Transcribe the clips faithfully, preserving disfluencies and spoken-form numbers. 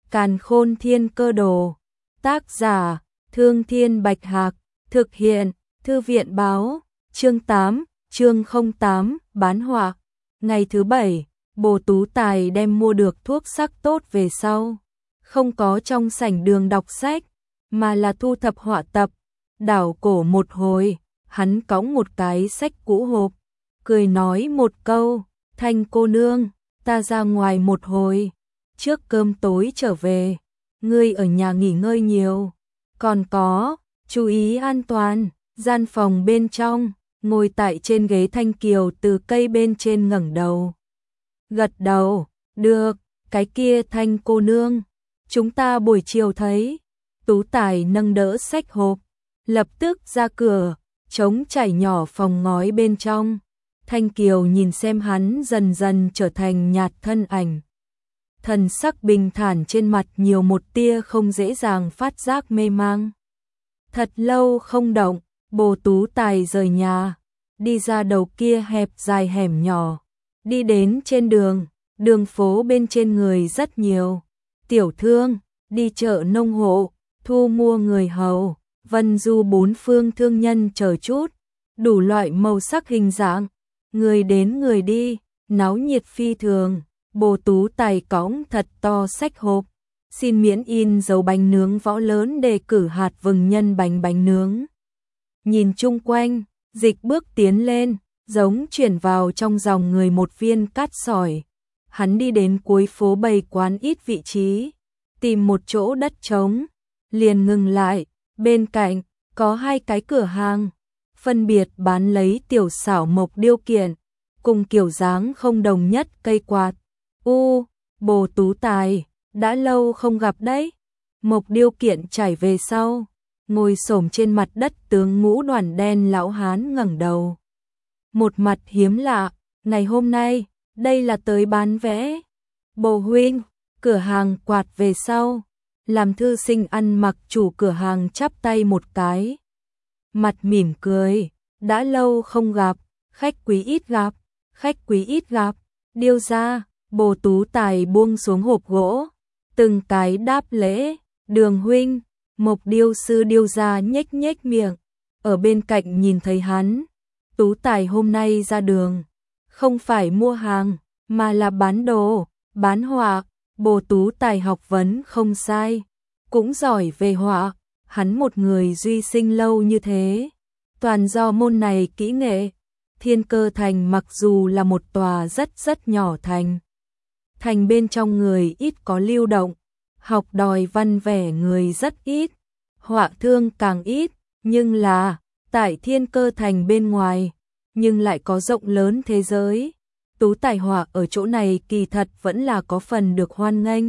Càn Khôn Thiên Cơ Đồ. Tác giả: Thương Thiên Bạch Hạc. Thực hiện: Thư viện báo. Chương tám, chương không tám, bán họa. Ngày thứ bảy, Bồ Tú Tài đem mua được thuốc sắc tốt về sau. Không có trong sảnh đường đọc sách, mà là thu thập họa tập. Đảo cổ một hồi, hắn cõng một cái sách cũ hộp, cười nói một câu: Thanh cô nương, ta ra ngoài một hồi, trước cơm tối trở về, ngươi ở nhà nghỉ ngơi nhiều. Còn có, chú ý an toàn. Gian phòng bên trong, ngồi tại trên ghế Thanh Kiều từ cây bên trên ngẩng đầu. Gật đầu: được, cái kia Thanh cô nương, chúng ta buổi chiều thấy. Tú Tài nâng đỡ sách hộp, lập tức ra cửa, trống trải nhỏ phòng ngói bên trong. Thanh Kiều nhìn xem hắn dần dần trở thành nhạt thân ảnh. Thần sắc bình thản trên mặt nhiều một tia không dễ dàng phát giác mê mang. Thật lâu không động, Bồ Tú Tài rời nhà, đi ra đầu kia hẹp dài hẻm nhỏ, đi đến trên đường, đường phố bên trên người rất nhiều. Tiểu thương, đi chợ nông hộ, thu mua người hầu, vân du bốn phương thương nhân chờ chút, đủ loại màu sắc hình dạng, người đến người đi, náo nhiệt phi thường. Bồ Tú Tài cõng thật to sách hộp, xin miễn in dấu bánh nướng Võ Lớn đề cử hạt vừng nhân bánh bánh nướng. Nhìn chung quanh, dịch bước tiến lên, giống chuyển vào trong dòng người một viên cát sỏi. Hắn đi đến cuối phố bày quán ít vị trí, tìm một chỗ đất trống, liền ngừng lại. Bên cạnh có hai cái cửa hàng, phân biệt bán lấy tiểu xảo mộc điêu kiện, cùng kiểu dáng không đồng nhất cây quạt. U, Bồ Tú Tài, đã lâu không gặp đấy. Mộc điêu kiện chảy về sau, ngồi xổm trên mặt đất tướng ngũ đoàn đen lão hán ngẩng đầu. Một mặt hiếm lạ: ngày hôm nay, đây là tới bán vẽ. Bồ huynh, cửa hàng quạt về sau. Làm thư sinh ăn mặc chủ cửa hàng chắp tay một cái, mặt mỉm cười: đã lâu không gặp, khách quý ít gặp, khách quý ít gặp. Điêu ra. Bồ Tú Tài buông xuống hộp gỗ, từng cái đáp lễ: Đường huynh. Mộc điêu sư điêu ra nhếch nhếch miệng, ở bên cạnh nhìn thấy hắn. Tú Tài hôm nay ra đường, không phải mua hàng, mà là bán đồ, bán họa. Bồ Tú Tài học vấn không sai, cũng giỏi về họa. Hắn một người duy sinh lâu như thế, toàn do môn này kỹ nghệ. Thiên Cơ Thành mặc dù là một tòa rất rất nhỏ thành, thành bên trong người ít có lưu động, học đòi văn vẻ người rất ít, họa thương càng ít, nhưng là tại Thiên Cơ Thành bên ngoài, nhưng lại có rộng lớn thế giới. Tú Tài họa ở chỗ này kỳ thật vẫn là có phần được hoan nghênh.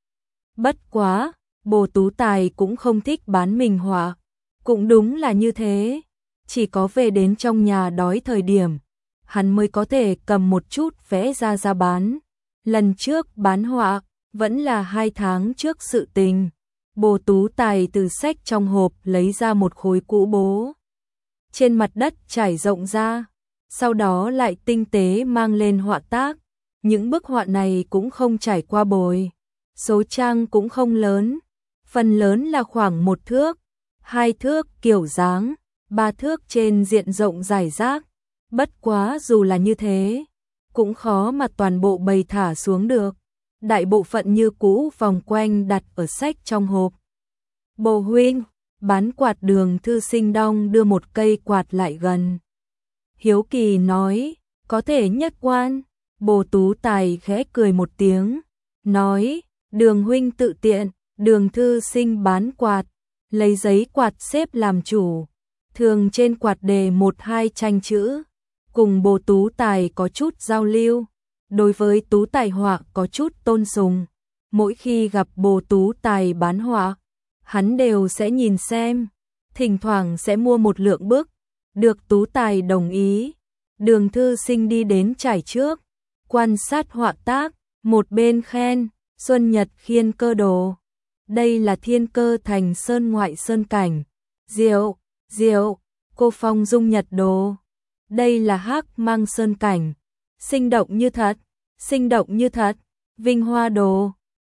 Bất quá, Bồ Tú Tài cũng không thích bán mình họa, cũng đúng là như thế. Chỉ có về đến trong nhà đói thời điểm, hắn mới có thể cầm một chút vẽ ra ra bán. Lần trước bán họa, vẫn là hai tháng trước sự tình. Bồ Tú Tài từ sách trong hộp lấy ra một khối cũ bố, trên mặt đất trải rộng ra, sau đó lại tinh tế mang lên họa tác. Những bức họa này cũng không trải qua bồi, số trang cũng không lớn, phần lớn là khoảng một thước, hai thước kiểu dáng, ba thước trên diện rộng rải rác. Bất quá dù là như thế, cũng khó mà toàn bộ bày thả xuống được. Đại bộ phận như cũ vòng quanh đặt ở sách trong hộp. Bồ huynh, bán quạt. Đường thư sinh đong đưa một cây quạt lại gần, hiếu kỳ nói: có thể nhất quan. Bồ Tú Tài khẽ cười một tiếng, nói: Đường huynh tự tiện. Đường thư sinh bán quạt, lấy giấy quạt xếp làm chủ, thường trên quạt đề một hai tranh chữ, cùng Bồ Tú Tài có chút giao lưu. Đối với Tú Tài họa có chút tôn sùng, mỗi khi gặp Bồ Tú Tài bán họa, hắn đều sẽ nhìn xem, thỉnh thoảng sẽ mua một lượng bức. Được Tú Tài đồng ý, đường thư sinh đi đến trải trước, quan sát họa tác, một bên khen: Xuân Nhật Khiên Cơ Đồ, đây là Thiên Cơ Thành sơn ngoại sơn cảnh. Diệu, diệu. Cô Phong Dung Nhật Đồ, đây là Hắc Mang Sơn cảnh, sinh động như thật, sinh động như thật. Vinh Hoa Đồ,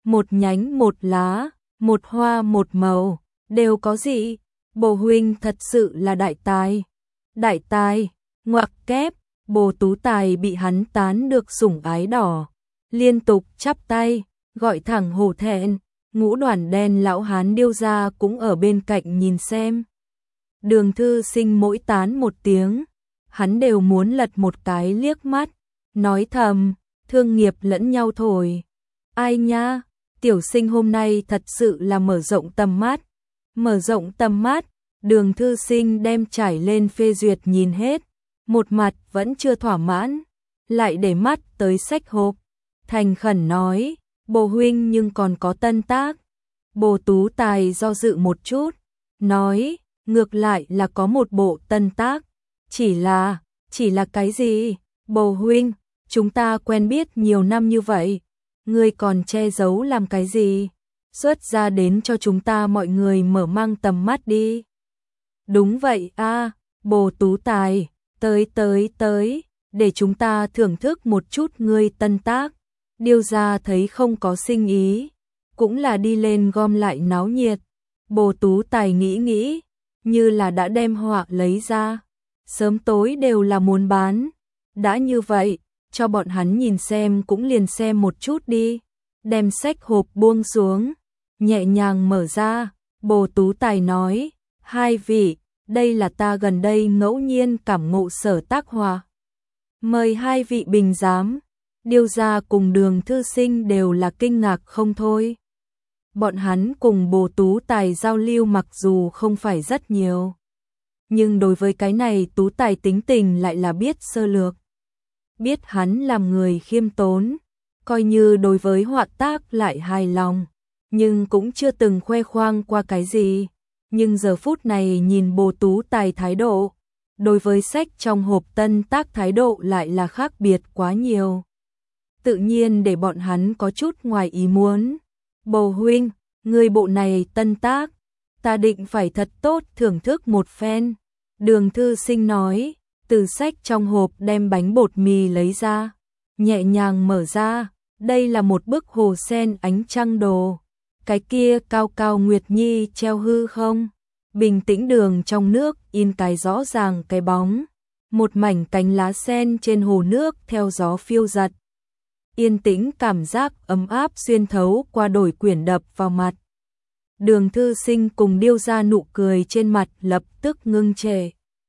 một nhánh một lá, một hoa một màu, đều có gì? Bồ huynh thật sự là đại tài. Đại tài, ngoặc kép, Bồ Tú Tài bị hắn tán được sủng ái đỏ, liên tục chắp tay, gọi thẳng hổ thẹn. Ngũ Đoàn đen lão hán Điêu gia cũng ở bên cạnh nhìn xem. Đường Thư Sinh mỗi tán một tiếng, hắn đều muốn lật một cái liếc mắt, nói thầm, thương nghiệp lẫn nhau thổi. Ai nha, tiểu sinh hôm nay thật sự là mở rộng tầm mắt. Mở rộng tầm mắt, Đường Thư Sinh đem trải lên phê duyệt nhìn hết, một mặt vẫn chưa thỏa mãn, lại để mắt tới sách hộp, thành khẩn nói, Bồ huynh nhưng còn có tân tác. Bồ Tú Tài do dự một chút, nói, ngược lại là có một bộ tân tác, chỉ là, chỉ là cái gì? Bồ huynh, chúng ta quen biết nhiều năm như vậy, ngươi còn che giấu làm cái gì? Xuất ra đến cho chúng ta mọi người mở mang tầm mắt đi. Đúng vậy a, Bồ Tú Tài, tới tới tới, để chúng ta thưởng thức một chút ngươi tân tác. Điêu gia thấy không có sinh ý, cũng là đi lên gom lại náo nhiệt. Bồ Tú Tài nghĩ nghĩ, như là đã đem họa lấy ra, sớm tối đều là muốn bán. Đã như vậy, cho bọn hắn nhìn xem cũng liền xem một chút đi. Đem sách hộp buông xuống, nhẹ nhàng mở ra, Bồ Tú Tài nói, hai vị, đây là ta gần đây ngẫu nhiên cảm ngộ sở tác họa. Mời hai vị bình giám. Điêu gia cùng Đường Thư Sinh đều là kinh ngạc không thôi. Bọn hắn cùng Bồ Tú Tài giao lưu mặc dù không phải rất nhiều, nhưng đối với cái này Tú Tài tính tình lại là biết sơ lược. Biết hắn làm người khiêm tốn, coi như đối với họa tác lại hài lòng, nhưng cũng chưa từng khoe khoang qua cái gì. Nhưng giờ phút này nhìn Bồ Tú Tài thái độ, đối với sách trong hộp tân tác thái độ lại là khác biệt quá nhiều. Tự nhiên để bọn hắn có chút ngoài ý muốn. Bồ huynh, người bộ này tân tác, ta định phải thật tốt thưởng thức một phen. Đường Thư Sinh nói, từ sách trong hộp đem bánh bột mì lấy ra, nhẹ nhàng mở ra, đây là một bức hồ sen ánh trăng đồ. Cái kia cao cao Nguyệt Nhi treo hư không? Bình tĩnh đường trong nước in cái rõ ràng cái bóng, một mảnh cánh lá sen trên hồ nước theo gió phiêu giật. Yên tĩnh cảm giác ấm áp xuyên thấu qua đổi quyển đập vào mặt. Đường Thư Sinh cùng Điêu gia nụ cười trên mặt lập tức ngưng trệ.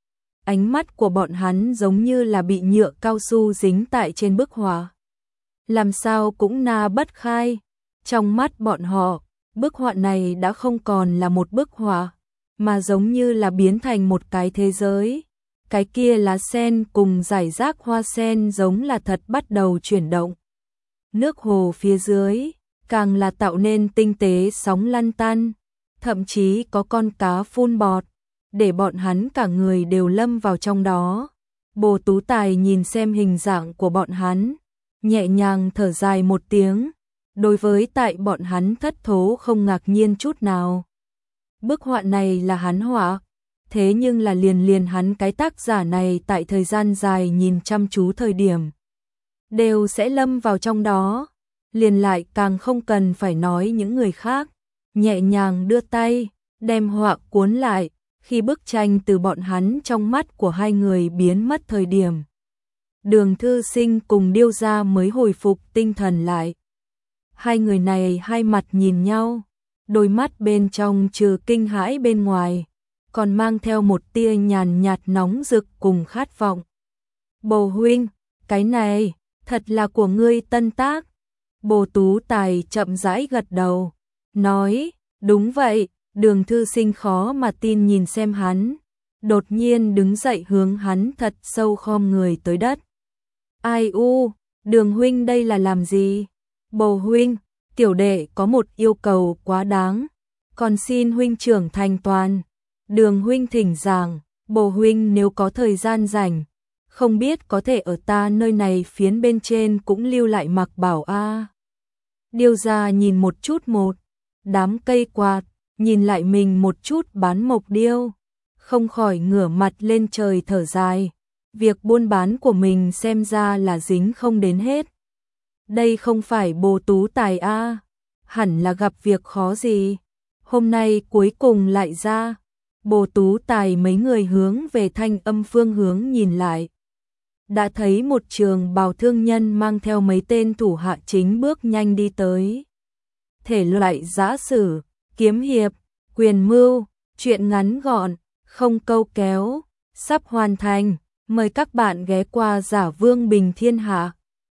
Ánh mắt của bọn hắn giống như là bị nhựa cao su dính tại trên bức họa. Làm sao cũng na bất khai. Trong mắt bọn họ, bức họa này đã không còn là một bức họa, mà giống như là biến thành một cái thế giới. Cái kia lá sen cùng rải rác hoa sen giống là thật bắt đầu chuyển động. Nước hồ phía dưới, càng là tạo nên tinh tế sóng lăn tăn, thậm chí có con cá phun bọt, để bọn hắn cả người đều lâm vào trong đó. Bồ Tú Tài nhìn xem hình dạng của bọn hắn, nhẹ nhàng thở dài một tiếng, đối với tại bọn hắn thất thố không ngạc nhiên chút nào. Bức họa này là hắn họa, thế nhưng là liền liền hắn cái tác giả này tại thời gian dài nhìn chăm chú thời điểm, đều sẽ lâm vào trong đó, liền lại càng không cần phải nói những người khác. Nhẹ nhàng đưa tay, đem họa cuốn lại, khi bức tranh từ bọn hắn trong mắt của hai người biến mất thời điểm. Đường Thư Sinh cùng Điêu gia mới hồi phục tinh thần lại. Hai người này hai mặt nhìn nhau, đôi mắt bên trong trừ kinh hãi bên ngoài, còn mang theo một tia nhàn nhạt nóng rực cùng khát vọng. Bồ huynh, cái này, thật là của ngươi tân tác. Bồ Tú Tài chậm rãi gật đầu, nói, đúng vậy. Đường Thư Sinh khó mà tin nhìn xem hắn, đột nhiên đứng dậy hướng hắn thật sâu khom người tới đất. Ai u, Đường huynh đây là làm gì? Bồ huynh, tiểu đệ có một yêu cầu quá đáng, còn xin huynh trưởng thành toàn. Đường huynh thỉnh giảng, Bồ huynh nếu có thời gian rảnh, không biết có thể ở ta nơi này phiến bên trên cũng lưu lại mặc bảo a. À. Điêu gia nhìn một chút một đám cây quạt, nhìn lại mình một chút bán mộc điêu, không khỏi ngửa mặt lên trời thở dài. Việc buôn bán của mình xem ra là dính không đến hết. Đây không phải Bồ Tú Tài a. À. hẳn là gặp việc khó gì. Hôm nay cuối cùng lại ra. Bồ Tú Tài mấy người hướng về thanh âm phương hướng nhìn lại. Đã thấy một trường bào thương nhân mang theo mấy tên thủ hạ chính bước nhanh đi tới. Thể loại giã sử, kiếm hiệp, quyền mưu, truyện ngắn gọn, không câu kéo, sắp hoàn thành. Mời các bạn ghé qua Giả Vương Bình Thiên Hạ.